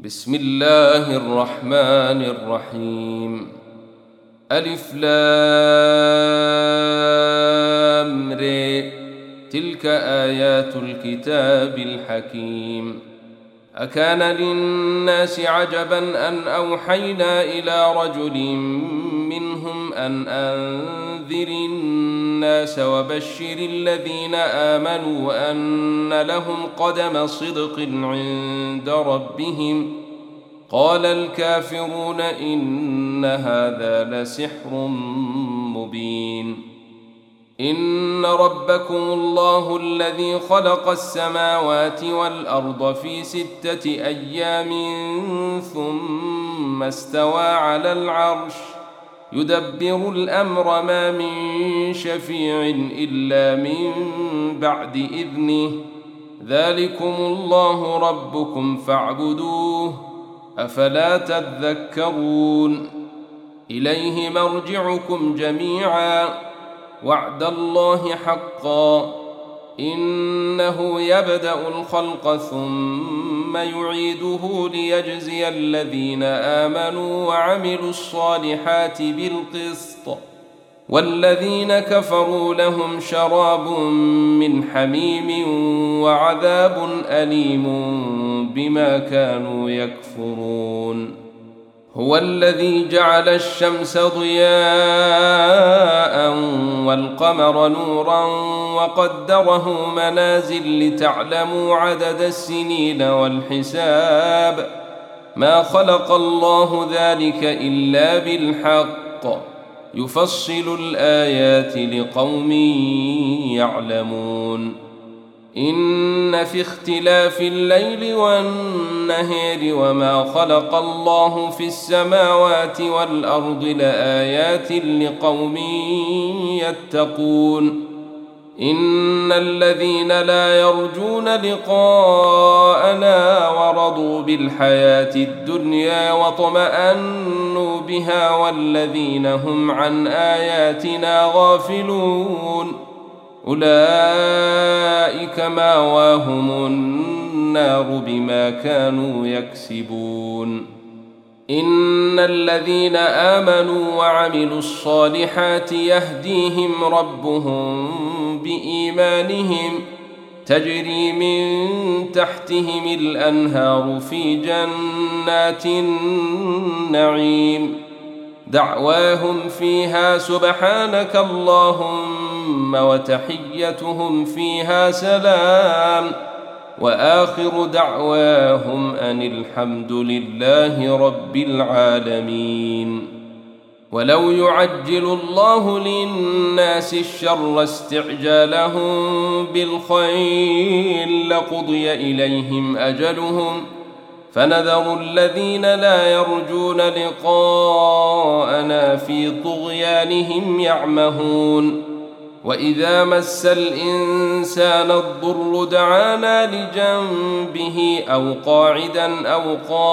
بسم الله الرحمن الرحيم. ألف لام ر. تلك آيات الكتاب الحكيم. أكان للناس عجبا أن أوحينا إلى رجل منهم أن أنذر الناس وبشر الذين آمنوا أن لهم قدم صدق عند ربهم. قال الكافرون إن هذا لسحر مبين. إن ربكم الله الذي خلق السماوات والأرض في 6 أيام ثم استوى على العرش يدبر الأمر ما من شفيع إلا من بعد إذنه. ذلكم الله ربكم فاعبدوه أفلا تذكرون. إليه مرجعكم جميعا وعد الله حقا إنه يبدأ الخلق ثم يعيده ليجزي الذين آمنوا وعملوا الصالحات بالقسط والذين كفروا لهم شراب من حميم وعذاب أليم بما كانوا يكفرون. هو الذي جعل الشمس ضياء والقمر نورا وقدره منازل لتعلموا عدد السنين والحساب. ما خلق الله ذلك إلا بالحق يفصل الآيات لقوم يعلمون. إن في اختلاف الليل والنهار وما خلق الله في السماوات والأرض لآيات لقوم يتقون. إن الذين لا يرجون لقاءنا ورضوا بالحياة الدنيا واطمأنوا بها والذين هم عن آياتنا غافلون أولئك مأواهم النار بما كانوا يكسبون. إن الذين آمنوا وعملوا الصالحات يهديهم ربهم بإيمانهم تجري من تحتهم الأنهار في جنات النعيم. دعواهم فيها سبحانك اللهم وتحيتهم فيها سلام وآخر دعواهم أن الحمد لله رب العالمين. ولو يعجل الله للناس الشر استعجالهم بالخير لقضي إليهم أجلهم فنذر الذين لا يرجون لقاءنا في طغيانهم يعمهون. وإذا مس الإنسان الضر دعانا لجنبه أو قاعدا أو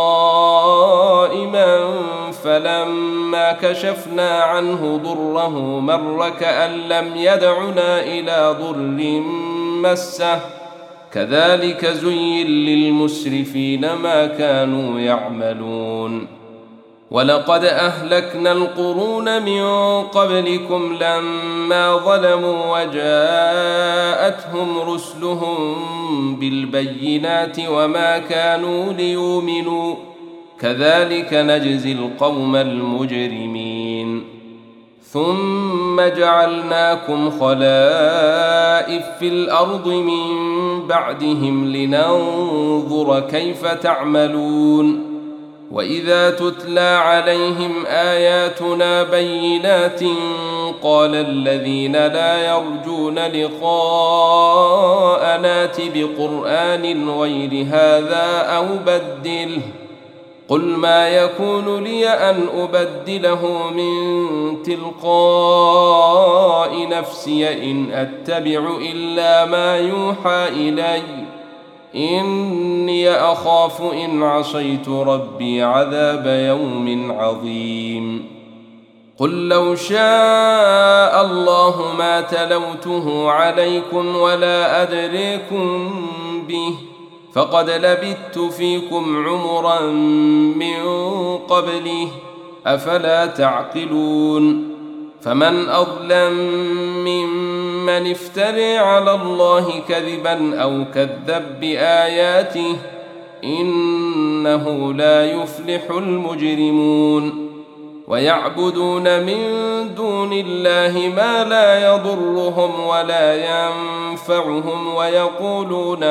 قائما فلما كشفنا عنه ضره مر كأن لم يدعنا إلى ضر مسه كذلك زين للمسرفين ما كانوا يعملون. ولقد أهلكنا القرون من قبلكم لما ظلموا وجاءتهم رسلهم بالبينات وما كانوا ليؤمنوا كذلك نجزي القوم المجرمين. ثم جعلناكم خلائف في الأرض من بعدهم لننظر كيف تعملون. وإذا تتلى عليهم آياتنا بينات قال الذين لا يرجون لقاءنا ائت بقرآن غير هذا أو بدله قل ما يكون لي أن أبدله من تلقاء نفسي إن أتبع إلا ما يوحى إلي إني أخاف إن عصيت ربي عذاب يوم عظيم. قل لو شاء الله ما تلوته عليكم ولا أدريكم به فقد لبثت فيكم عمرا من قبله أفلا تعقلون فمن أظلم ممن افترى على الله كذبا أو كذب بآياته إنه لا يفلح المجرمون ويعبدون من دون الله ما لا يضرهم ولا ينفعهم ويقولون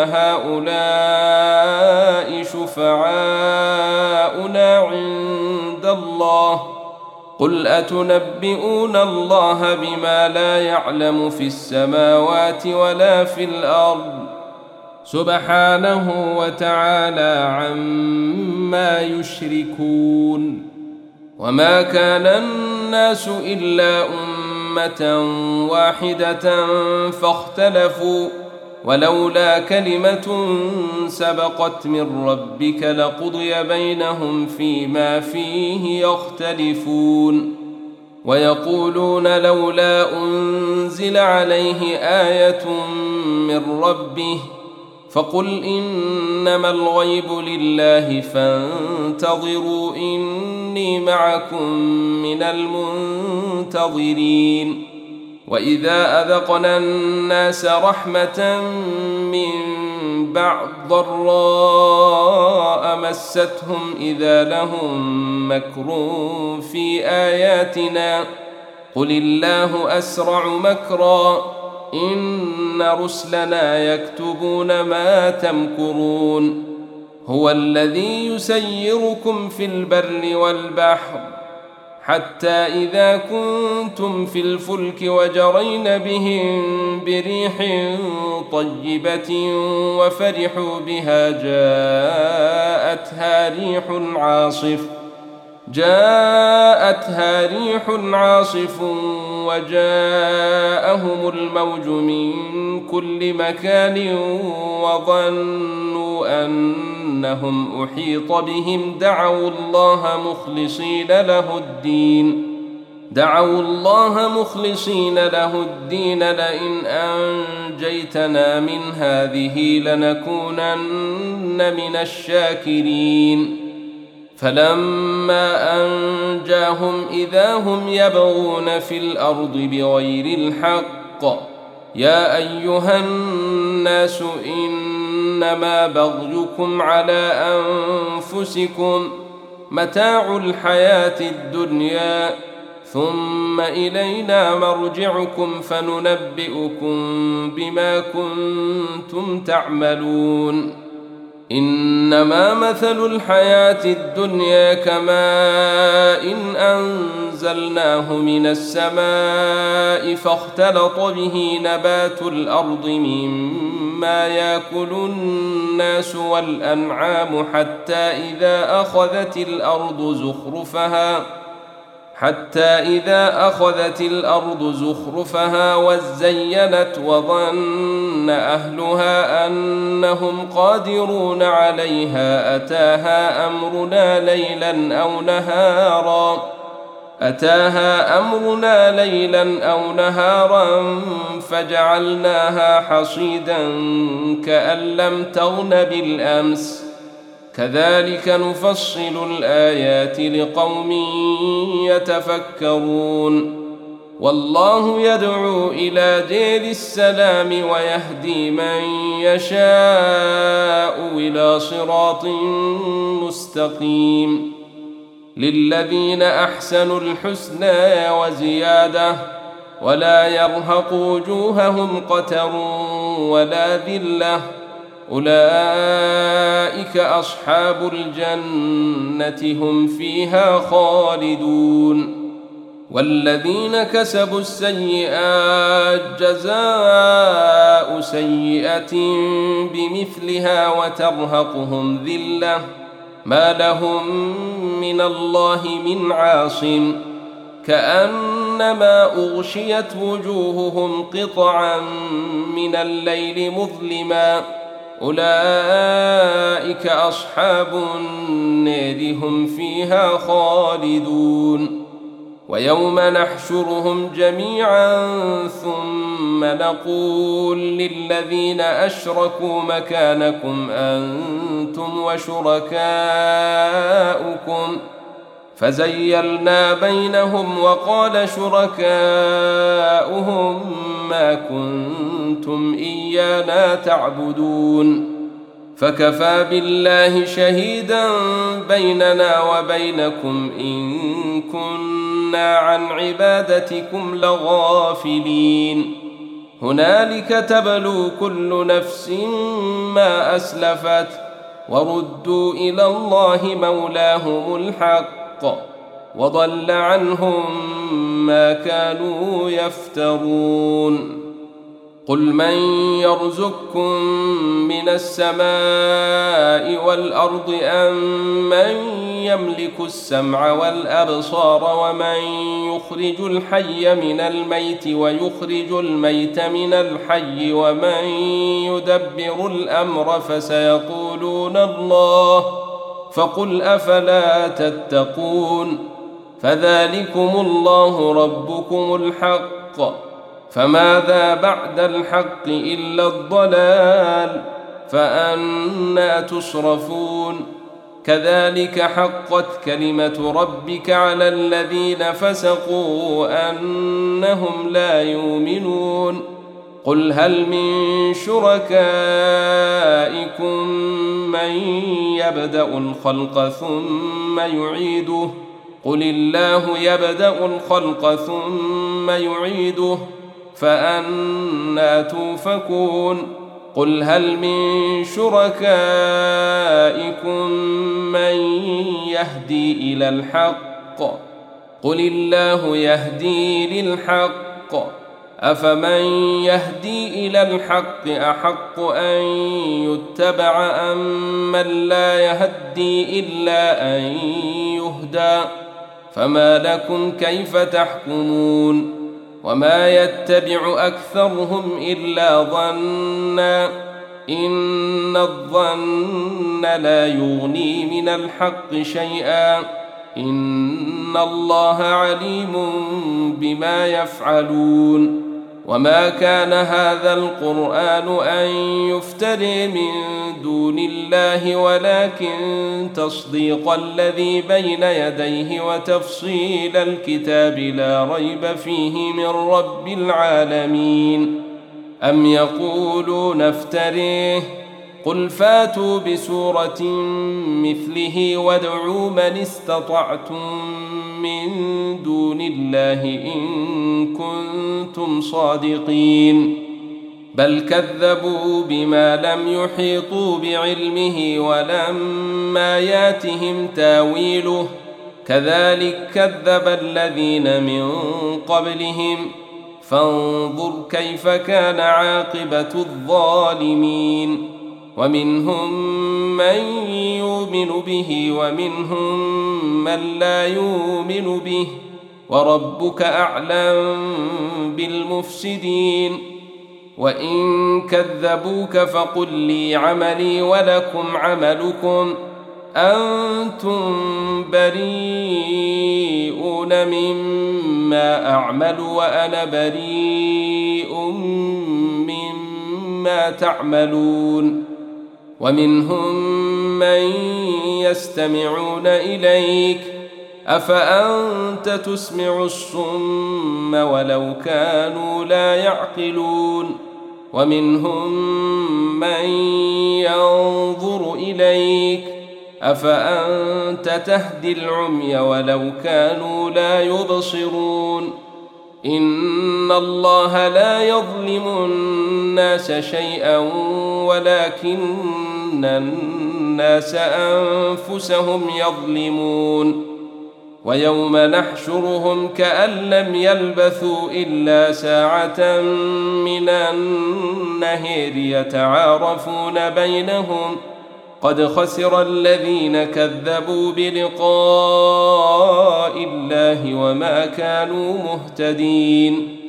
هؤلاء شفعاؤنا عند الله قل أتنبئون الله بما لا يعلم في السماوات ولا في الأرض سبحانه وتعالى عما يشركون وما كان الناس إلا أمة واحدة فاختلفوا ولولا كلمة سبقت من ربك لقضي بينهم فيما فيه يختلفون ويقولون لولا أنزل عليه آية من ربه فقل إنما الغيب لله فانتظروا إني معكم من المنتظرين وإذا أذقنا الناس رحمة من بعد ضراء مستهم إذا لهم مكر في آياتنا قل الله أسرع مكرا إن رسلنا يكتبون ما تمكرون هو الذي يسيركم في البر والبحر حتى إذا كنتم في الفلك وجرين بهم بريح طيبة وفرحوا بها جاءتها ريح عاصف وجاءهم الموج من كل مكان وظنوا أنهم أحيط بهم دعوا الله مخلصين له الدين لئن أنجيتنا من هذه لنكونن من الشاكرين فلما أنجاهم إذا هم يبغون في الأرض بغير الحق يا أيها الناس إنما بغيكم على أنفسكم متاع الحياة الدنيا ثم إلينا مرجعكم فننبئكم بما كنتم تعملون إنما مثل الحياة الدنيا كماء إن أنزلناه من السماء فاختلط به نبات الأرض مما يأكل الناس والأنعام حتى إذا أخذت الأرض زخرفها وزينت وظن أهلها أنهم قادرون عليها أتاها أمرنا ليلا أو نهارا فجعلناها حصيدا كأن لم تغن بالأمس كذلك نفصل الآيات لقوم يتفكرون والله يدعو إلى دار السلام ويهدي من يشاء إلى صراط مستقيم للذين أحسنوا الحسنى وزيادة ولا يرهق وجوههم قتر ولا ذلة أولئك أصحاب الجنة هم فيها خالدون والذين كسبوا السيئات جزاء سيئة بمثلها وترهقهم ذلة ما لهم من الله من عاصم كأنما أغشيت وجوههم قطعا من الليل مظلما أولئك أصحاب النار هم فيها خالدون ويوم نحشرهم جميعا ثم نقول للذين أشركوا مكانكم أنتم وشركاؤكم فزيلنا بينهم وقال شركاؤهم ما كنتم إيانا تعبدون فكفى بالله شهيدا بيننا وبينكم إن كنا عن عبادتكم لغافلين هنالك تبلو كل نفس ما أسلفت وردوا إلى الله مولاهم الحق وضل عنهم ما كانوا يفترون قل من يرزقكم من السماء والأرض أم من يملك السمع والأبصار ومن يخرج الحي من الميت ويخرج الميت من الحي ومن يدبر الأمر فسيقولون الله فقل أفلا تتقون فذلكم الله ربكم الحق فماذا بعد الحق إلا الضلال فأنى تصرفون كذلك حقت كلمة ربك على الذين فسقوا أنهم لا يؤمنون قل هل من شركائكم من يبدأ الخلق ثم يعيده قل الله يبدأ الخلق ثم يعيده فأنى توفكون قل هل من شركائكم من يهدي إلى الحق قل الله يهدي للحق أفمن يهدي إلى الحق أحق أن يتبع أم من لا يهدي إلا أن يهدى فما لكم كيف تحكمون وما يتبع أكثرهم إلا ظنا إن الظن لا يغني من الحق شيئا إن الله عليم بما يفعلون وما كان هذا القرآن أن يفتري من دون الله ولكن تصديق الذي بين يديه وتفصيل الكتاب لا ريب فيه من رب العالمين أم يقولون افتريه قل فاتوا بسورة مثله وادعوا من استطعتم من دون الله إن كنتم صادقين بل كذبوا بما لم يحيطوا بعلمه ولما ياتهم تاويله كذلك كذب الذين من قبلهم فانظر كيف كان عاقبة الظالمين ومنهم من يؤمن به ومنهم من لا يؤمن به وربك أعلم بالمفسدين وإن كذبوك فقل لي عملي ولكم عملكم أنتم بريئون مما أعمل وأنا بريء مما تعملون ومنهم من يستمعون إليك أفأنت تسمع الصم ولو كانوا لا يعقلون ومنهم من ينظر إليك أفأنت تهدي العمي ولو كانوا لا يبصرون إن الله لا يظلم الناس شيئا ولكن الناس أنفسهم يظلمون ويوم نحشرهم كأن لم يلبثوا إلا ساعة من النهار يتعارفون بينهم قد خسر الذين كذبوا بلقاء الله وما كانوا مهتدين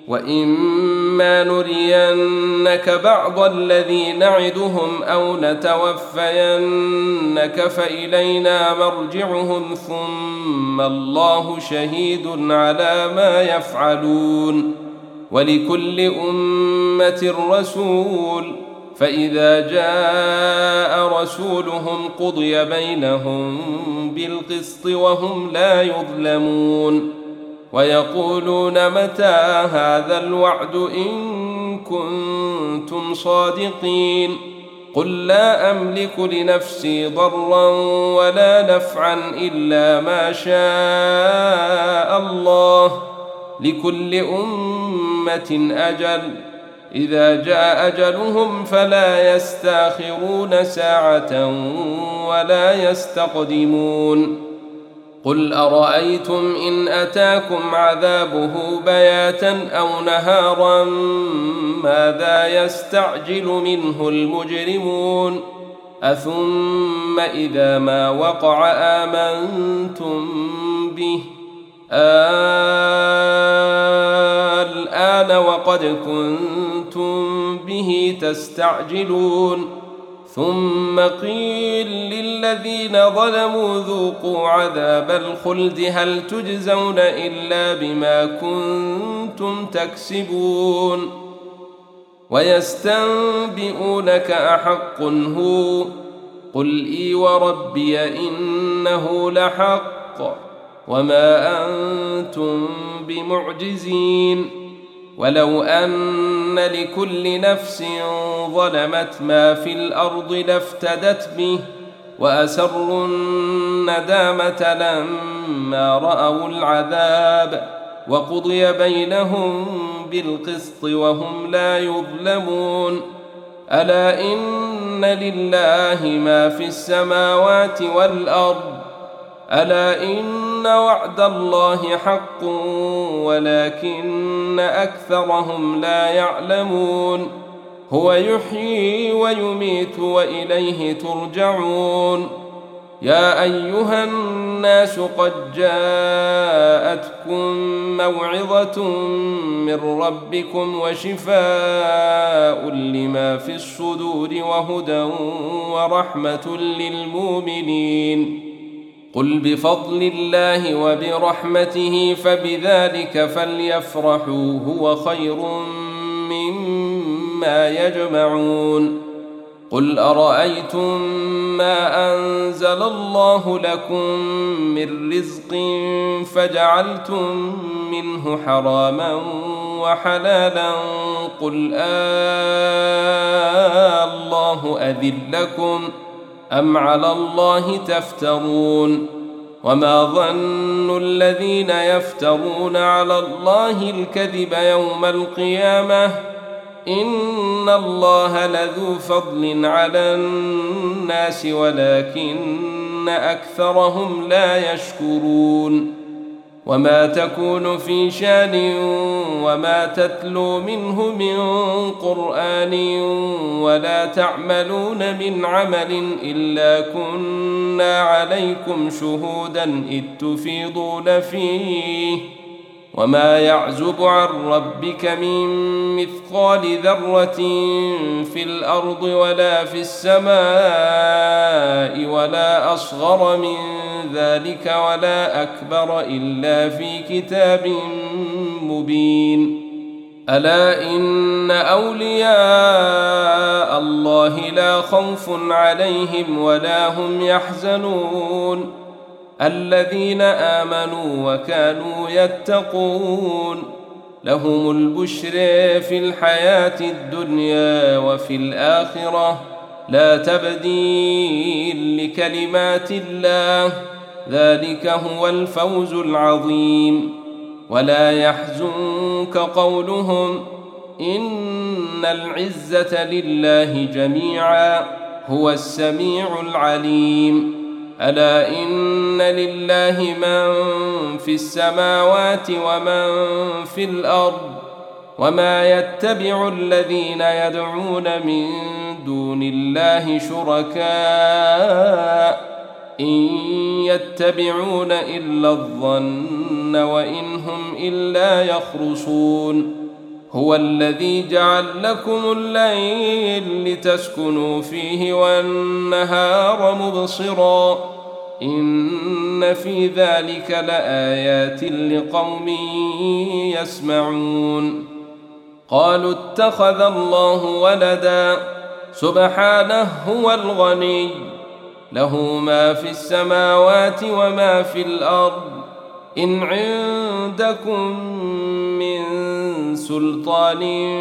وإما نرينك بعض الذي نعدهم أو نتوفينك فإلينا مرجعهم ثم الله شهيد على ما يفعلون ولكل أمة رسول فإذا جاء رسولهم قضي بينهم بالقسط وهم لا يظلمون ويقولون متى هذا الوعد إن كنتم صادقين قل لا أملك لنفسي ضرا ولا نفعا إلا ما شاء الله لكل أمة أجل إذا جاء أجلهم فلا يستأخرون ساعة ولا يستقدمون قل أرأيتم إن أتاكم عذابه بياتا أو نهارا ماذا يستعجل منه المجرمون أثم إذا ما وقع آمنتم به الآن وقد كنتم به تستعجلون ثم قيل للذين ظلموا ذوقوا عذاب الخلد هل تجزون إلا بما كنتم تكسبون ويستنبئونك أحق هو قل إي وربي إنه لحق وما أنتم بمعجزين ولو أن لكل نفس ظلمت ما في الأرض لافتدت به وأسروا الندامة لما رأوا العذاب وقضي بينهم بالقسط وهم لا يظلمون ألا إن لله ما في السماوات والأرض ألا إن وعد الله حق ولكن أكثرهم لا يعلمون هو يحيي ويميت وإليه ترجعون يا أيها الناس قد جاءتكم موعظة من ربكم وشفاء لما في الصدور وهدى ورحمة للمؤمنين قل بفضل الله وبرحمته فبذلك فليفرحوا هو خير مما يجمعون قل أرأيتم ما أنزل الله لكم من رزق فجعلتم منه حراما وحلالا قل الله أذن لكم أم على الله تفترون وما ظن الذين يفترون على الله الكذب يوم القيامة إن الله لذو فضل على الناس ولكن أكثرهم لا يشكرون وما تكون في شان وما تتلو منه من قرآن ولا تعملون من عمل إلا كنا عليكم شهودا إذ تفيضون فيه وما يعزب عن ربك من مثقال ذرة في الأرض ولا في السماء ولا أصغر من ذلك ولا أكبر إلا في كتاب مبين ألا إن أولياء الله لا خوف عليهم ولا هم يحزنون الذين آمنوا وكانوا يتقون لهم البشر في الحياة الدنيا وفي الآخرة لا تبديل لكلمات الله ذلك هو الفوز العظيم ولا يحزنك قولهم إن العزة لله جميعا هو السميع العليم ألا إن لله من في السماوات ومن في الأرض وما يتبع الذين يدعون من دون الله شركاء إن يتبعون إلا الظن وإن هم إلا يخرصون هو الذي جعل لكم الليل لتسكنوا فيه والنهار مبصرا إن في ذلك لآيات لقوم يسمعون. قالوا اتخذ الله ولدا سبحانه هو الغني له ما في السماوات وما في الأرض إن عندكم من سلطان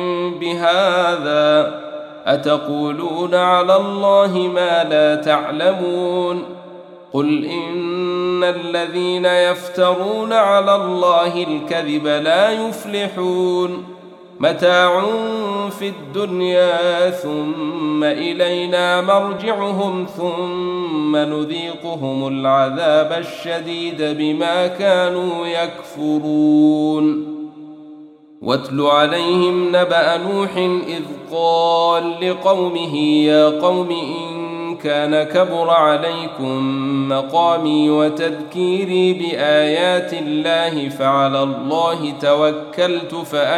بهذا أتقولون على الله ما لا تعلمون. قل إن الذين يفترون على الله الكذب لا يفلحون متاع في الدنيا ثم إلينا مرجعهم ثم نذيقهم العذاب الشديد بما كانوا يكفرون. واتل عليهم نبأ نوح إذ قال لقومه يا قوم إن كان كبر عليكم مقامي وتذكيري بآيات الله فعلى الله توكلت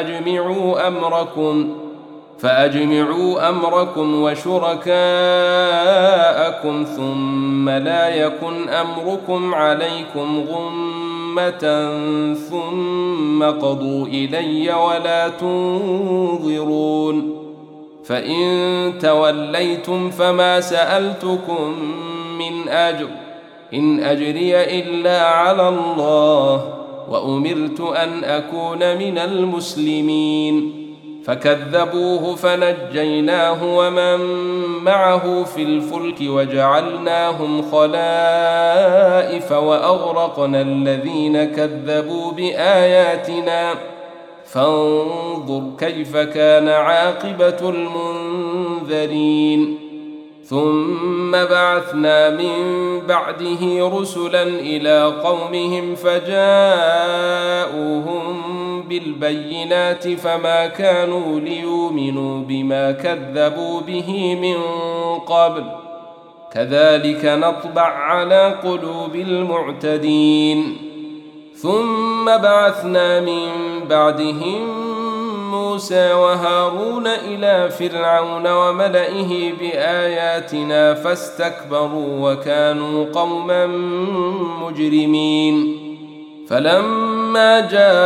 فأجمعوا أمركم وشركاءكم ثم لا يكن أمركم عليكم غمة ثم قضوا إلي ولا تنظرون. فإن توليتم فما سألتكم من أجر إن أجري إلا على الله وأمرت أن أكون من المسلمين. فكذبوه فنجيناه ومن معه في الفلك وجعلناهم خلائف وأغرقنا الذين كذبوا بآياتنا فانظر كيف كان عاقبة المنذرين. ثم بعثنا من بعده رسلا إلى قومهم فجاءوهم بالبينات فما كانوا ليؤمنوا بما كذبوا به من قبل كذلك نطبع على قلوب المعتدين. ثم بعثنا من بعدهم موسى وهارون إلى فرعون وملئه بآياتنا فاستكبروا وكانوا قوما مجرمين. فلما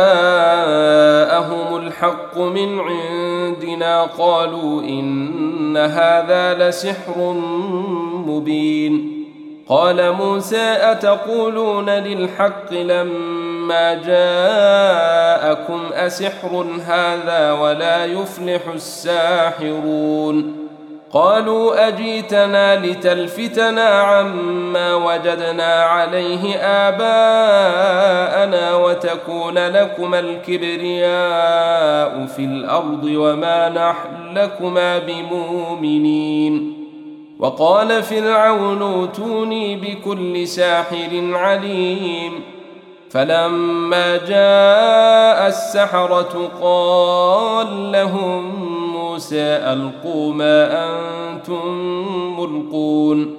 جاءهم الحق من عندنا قالوا إن هذا لسحر مبين. قال موسى أتقولون للحق لما جاءكم أسحر هذا ولا يفلح الساحرون. قالوا أجيتنا لتلفتنا عما وجدنا عليه آباءنا وتكون لكما الكبرياء في الأرض وما نحن لكما بمؤمنين. وقال فرعون ائتوني بكل ساحر عليم. فلما جاء السحرة قال لهم موسى ألقوا ما أنتم ملقون.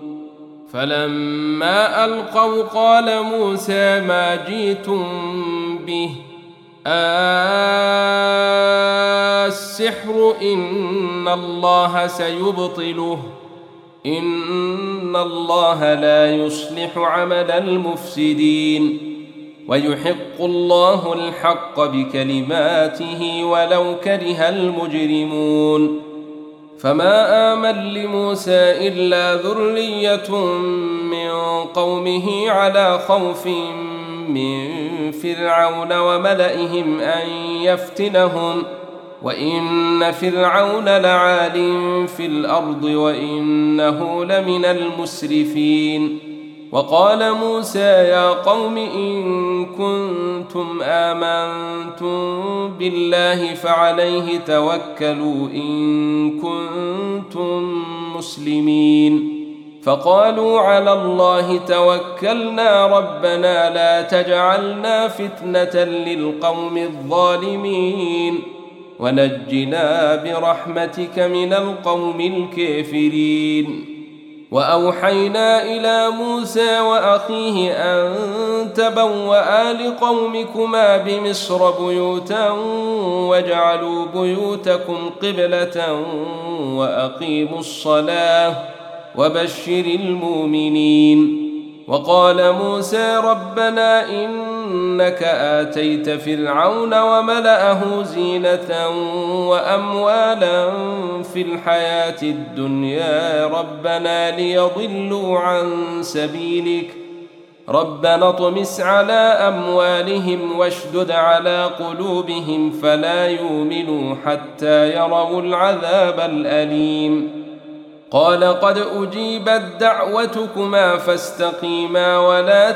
فلما ألقوا قال موسى ما جئتم به السحر إن الله سيبطله إن الله لا يصلح عمل المفسدين ويحق الله الحق بكلماته ولو كره المجرمون. فما آمن لموسى إلا ذرية من قومه على خوف من فرعون وملئهم أن يفتنهم وإن فرعون لعال في الأرض وإنه لمن المسرفين. وقال موسى يا قوم إن كنتم آمنتم بالله فعليه توكلوا إن كنتم مسلمين. فقالوا على الله توكلنا ربنا لا تجعلنا فتنة للقوم الظالمين ونجنا برحمتك من القوم الكافرين. وأوحينا إلى موسى وأخيه أن تبوأ لقومكما بمصر بيوتا واجعلوا بيوتكم قبلة وأقيموا الصلاة وبشر المؤمنين. وقال موسى ربنا إنك آتيت فرعون وملأه زينة وأموالا في الحياة الدنيا ربنا ليضلوا عن سبيلك ربنا اطمس على أموالهم واشدد على قلوبهم فلا يؤمنوا حتى يروا العذاب الأليم. قال قد أجيبت دعوتكما فاستقيما ولا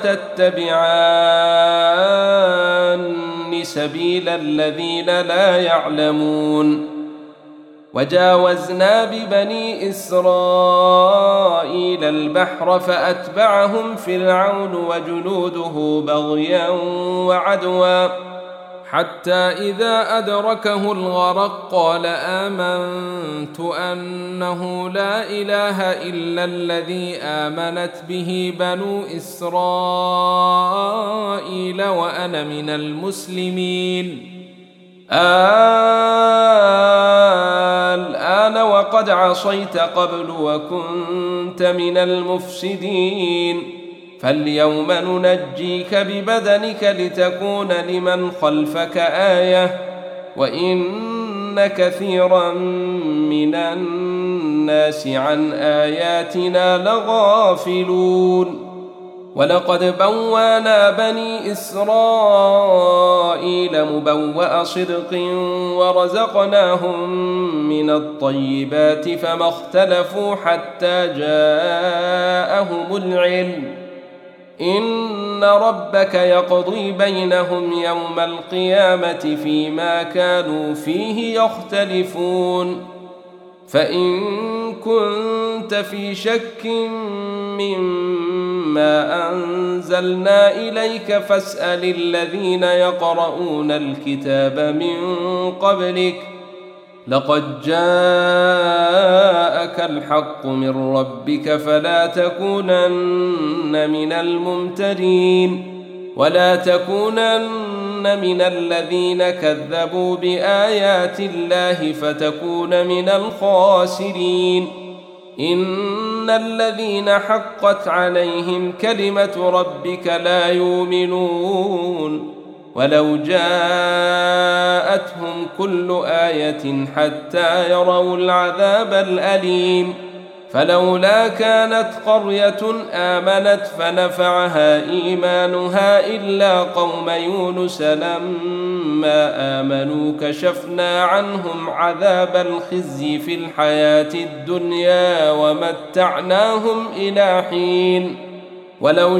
تتبعان سبيل الذين لا يعلمون. وجاوزنا ببني إسرائيل البحر فأتبعهم فرعون وجنوده بغيا وعدوا حتى إذا أدركه الغرق قال آمنت أنه لا إله إلا الذي آمنت به بنو إسرائيل وأنا من المسلمين. الآن وقد عصيت قبل وكنت من المفسدين فاليوم ننجيك ببدنك لتكون لمن خلفك آية وإن كثيرا من الناس عن آياتنا لغافلون. ولقد بوّانا بني إسرائيل مبوأ صدق ورزقناهم من الطيبات فما اختلفوا حتى جاءهم العلم إن ربك يقضي بينهم يوم القيامة فيما كانوا فيه يختلفون. فإن كنت في شك مما أنزلنا إليك فاسأل الذين يقرؤون الكتاب من قبلك لقد جاءك الحق من ربك فلا تكونن من الممترين ولا تكونن من الذين كذبوا بآيات الله فتكون من الخاسرين. إن الذين حقت عليهم كلمة ربك لا يؤمنون ولو جاءتهم كل آية حتى يروا العذاب الأليم. فلولا كانت قرية آمنت فنفعها إيمانها إلا قوم يونس لما آمنوا كشفنا عنهم عذاب الخزي في الحياة الدنيا ومتعناهم إلى حين. ولو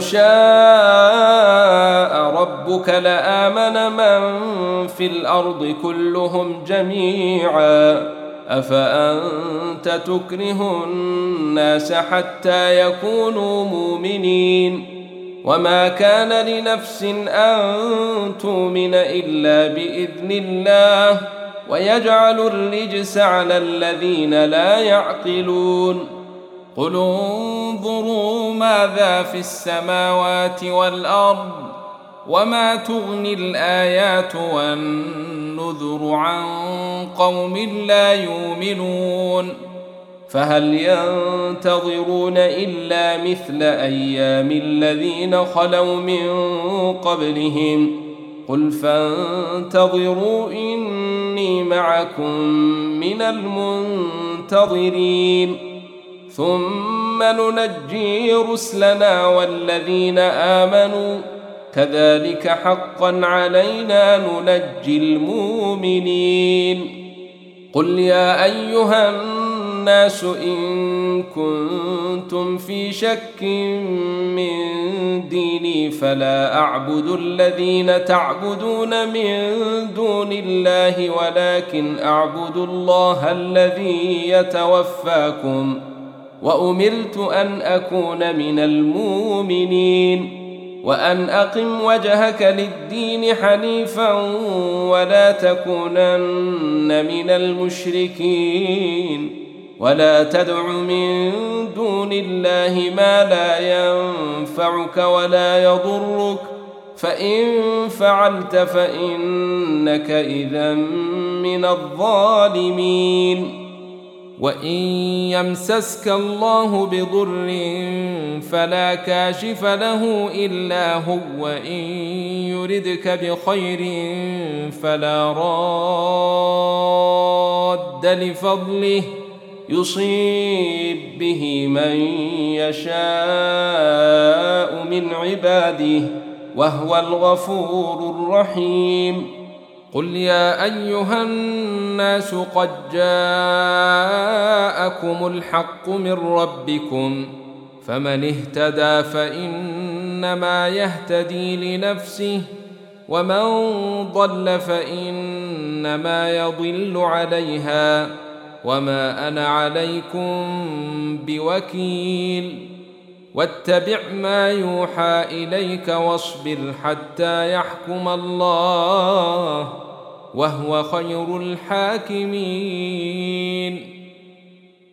شاء ربك لآمن من في الأرض كلهم جميعا أفأنت تكره الناس حتى يكونوا مؤمنين وما كان لنفس أن تؤمن إلا بإذن الله ويجعل الرجس على الذين لا يعقلون. قل انظروا ماذا في السماوات والأرض وما تغني الآيات والنذر عن قوم لا يؤمنون. فهل ينتظرون إلا مثل أيام الذين خلوا من قبلهم قل فانتظروا إني معكم من المنتظرين ثم ننجي رسلنا والذين آمنوا كذلك حقا علينا ننجي المؤمنين. قل يا أيها الناس إن كنتم في شك من ديني فلا أعبد الذين تعبدون من دون الله ولكن أعبد الله الذي يتوفاكم وأمرت أن أكون من المؤمنين وأن أقم وجهك للدين حنيفا ولا تكونن من المشركين. ولا تدع من دون الله ما لا ينفعك ولا يضرك فإن فعلت فإنك إذا من الظالمين. وإن يمسسك الله بضر فلا كاشف له إلا هو وإن يردك بخير فلا راد لفضله يصيب به من يشاء من عباده وهو الغفور الرحيم. قل يا أيها الناس قد جاءكم الحق من ربكم فمن اهتدى فإنما يهتدي لنفسه ومن ضل فإنما يضل عليها وما أنا عليكم بوكيل. واتبع ما يوحى إليك واصبر حتى يحكم الله وهو خير الحاكمين.